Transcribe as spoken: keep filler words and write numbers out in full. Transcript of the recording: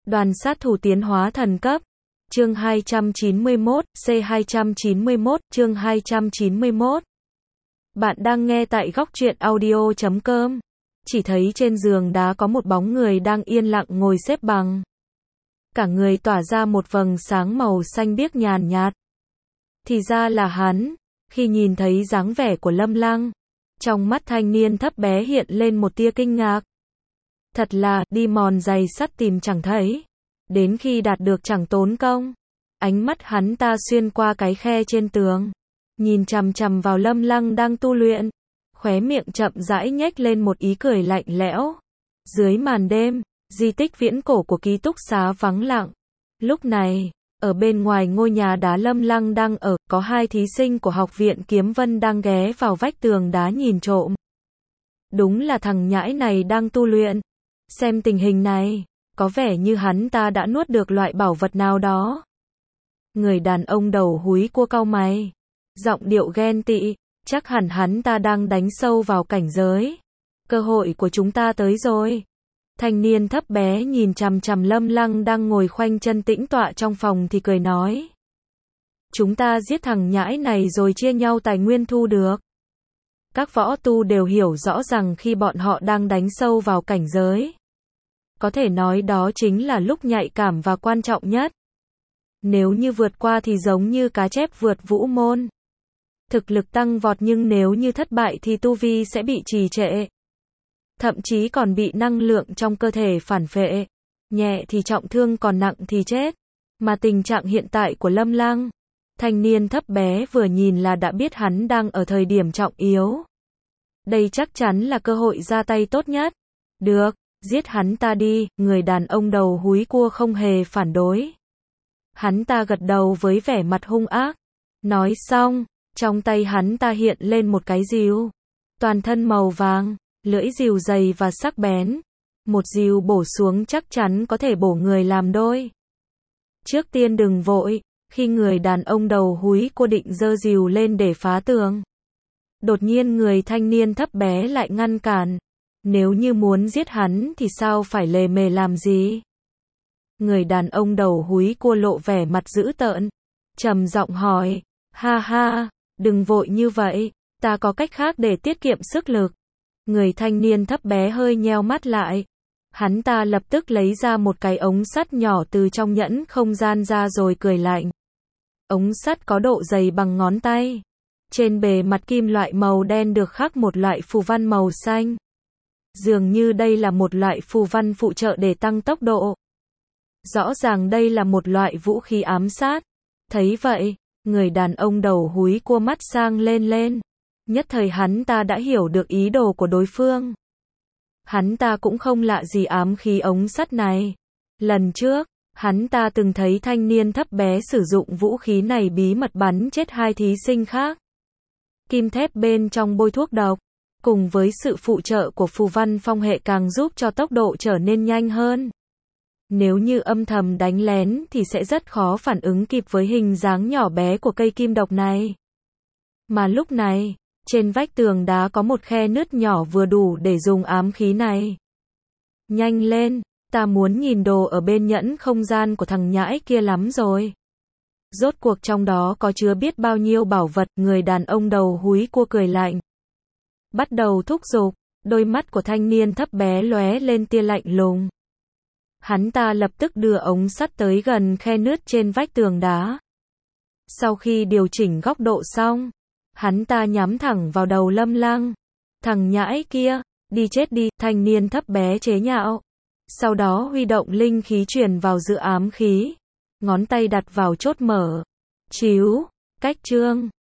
Đoàn sát thủ tiến hóa thần cấp. Chương hai trăm chín mươi mốt, C hai trăm chín mươi mốt, chương hai trăm chín mươi mốt. Bạn đang nghe tại góc truyện audio chấm com. Chỉ thấy trên giường đá có một bóng người đang yên lặng ngồi xếp bằng. Cả người tỏa ra một vầng sáng màu xanh biếc nhàn nhạt. Thì ra là hắn. Khi nhìn thấy dáng vẻ của Lâm Lăng, trong mắt thanh niên thấp bé hiện lên một tia kinh ngạc. Thật là, đi mòn giày sắt tìm chẳng thấy. Đến khi đạt được chẳng tốn công. Ánh mắt hắn ta xuyên qua cái khe trên tường. Nhìn chằm chằm vào Lâm Lăng đang tu luyện. Khóe miệng chậm rãi nhếch lên một ý cười lạnh lẽo. Dưới màn đêm, di tích viễn cổ của ký túc xá vắng lặng. Lúc này, ở bên ngoài ngôi nhà đá Lâm Lăng đang ở, có hai thí sinh của học viện Kiếm Vân đang ghé vào vách tường đá nhìn trộm. Đúng là thằng nhãi này đang tu luyện. Xem tình hình này, có vẻ như hắn ta đã nuốt được loại bảo vật nào đó. Người đàn ông đầu húi cua cau mày, giọng điệu ghen tị, chắc hẳn hắn ta đang đánh sâu vào cảnh giới. Cơ hội của chúng ta tới rồi. Thanh niên thấp bé nhìn chằm chằm Lâm Lăng đang ngồi khoanh chân tĩnh tọa trong phòng thì cười nói. Chúng ta giết thằng nhãi này rồi chia nhau tài nguyên thu được. Các võ tu đều hiểu rõ rằng khi bọn họ đang đánh sâu vào cảnh giới, có thể nói đó chính là lúc nhạy cảm và quan trọng nhất. Nếu như vượt qua thì giống như cá chép vượt vũ môn. Thực lực tăng vọt, nhưng nếu như thất bại thì tu vi sẽ bị trì trệ. Thậm chí còn bị năng lượng trong cơ thể phản phệ. Nhẹ thì trọng thương, còn nặng thì chết. Mà tình trạng hiện tại của Lâm Lăng, thanh niên thấp bé vừa nhìn là đã biết hắn đang ở thời điểm trọng yếu. Đây chắc chắn là cơ hội ra tay tốt nhất. Được, giết hắn ta đi, người đàn ông đầu húi cua không hề phản đối. Hắn ta gật đầu với vẻ mặt hung ác. Nói xong, trong tay hắn ta hiện lên một cái rìu. Toàn thân màu vàng, lưỡi rìu dày và sắc bén. Một rìu bổ xuống chắc chắn có thể bổ người làm đôi. Trước tiên đừng vội, khi người đàn ông đầu húi cua định giơ rìu lên để phá tường. Đột nhiên người thanh niên thấp bé lại ngăn cản. Nếu như muốn giết hắn thì sao phải lề mề làm gì? Người đàn ông đầu húi cua lộ vẻ mặt dữ tợn, trầm giọng hỏi, ha ha, đừng vội như vậy, ta có cách khác để tiết kiệm sức lực. Người thanh niên thấp bé hơi nheo mắt lại. Hắn ta lập tức lấy ra một cái ống sắt nhỏ từ trong nhẫn không gian ra rồi cười lạnh. Ống sắt có độ dày bằng ngón tay. Trên bề mặt kim loại màu đen được khắc một loại phù văn màu xanh. Dường như đây là một loại phù văn phụ trợ để tăng tốc độ. Rõ ràng đây là một loại vũ khí ám sát. Thấy vậy, người đàn ông đầu húi cua mắt sang lên lên. Nhất thời hắn ta đã hiểu được ý đồ của đối phương. Hắn ta cũng không lạ gì ám khí ống sắt này. Lần trước, hắn ta từng thấy thanh niên thấp bé sử dụng vũ khí này bí mật bắn chết hai thí sinh khác. Kim thép bên trong bôi thuốc độc, cùng với sự phụ trợ của phù văn phong hệ càng giúp cho tốc độ trở nên nhanh hơn. Nếu như âm thầm đánh lén thì sẽ rất khó phản ứng kịp với hình dáng nhỏ bé của cây kim độc này. Mà lúc này, trên vách tường đá có một khe nứt nhỏ vừa đủ để dùng ám khí này. Nhanh lên, ta muốn nhìn đồ ở bên nhẫn không gian của thằng nhãi kia lắm rồi. Rốt cuộc trong đó có chứa biết bao nhiêu bảo vật, người đàn ông đầu húi cua cười lạnh. Bắt đầu thúc giục, đôi mắt của thanh niên thấp bé lóe lên tia lạnh lùng. Hắn ta lập tức đưa ống sắt tới gần khe nứt trên vách tường đá. Sau khi điều chỉnh góc độ xong, hắn ta nhắm thẳng vào đầu Lâm Lăng. Thằng nhãi kia, đi chết đi, thanh niên thấp bé chế nhạo. Sau đó huy động linh khí truyền vào giữa ám khí. Ngón tay đặt vào chốt mở. Chíu, cách chương.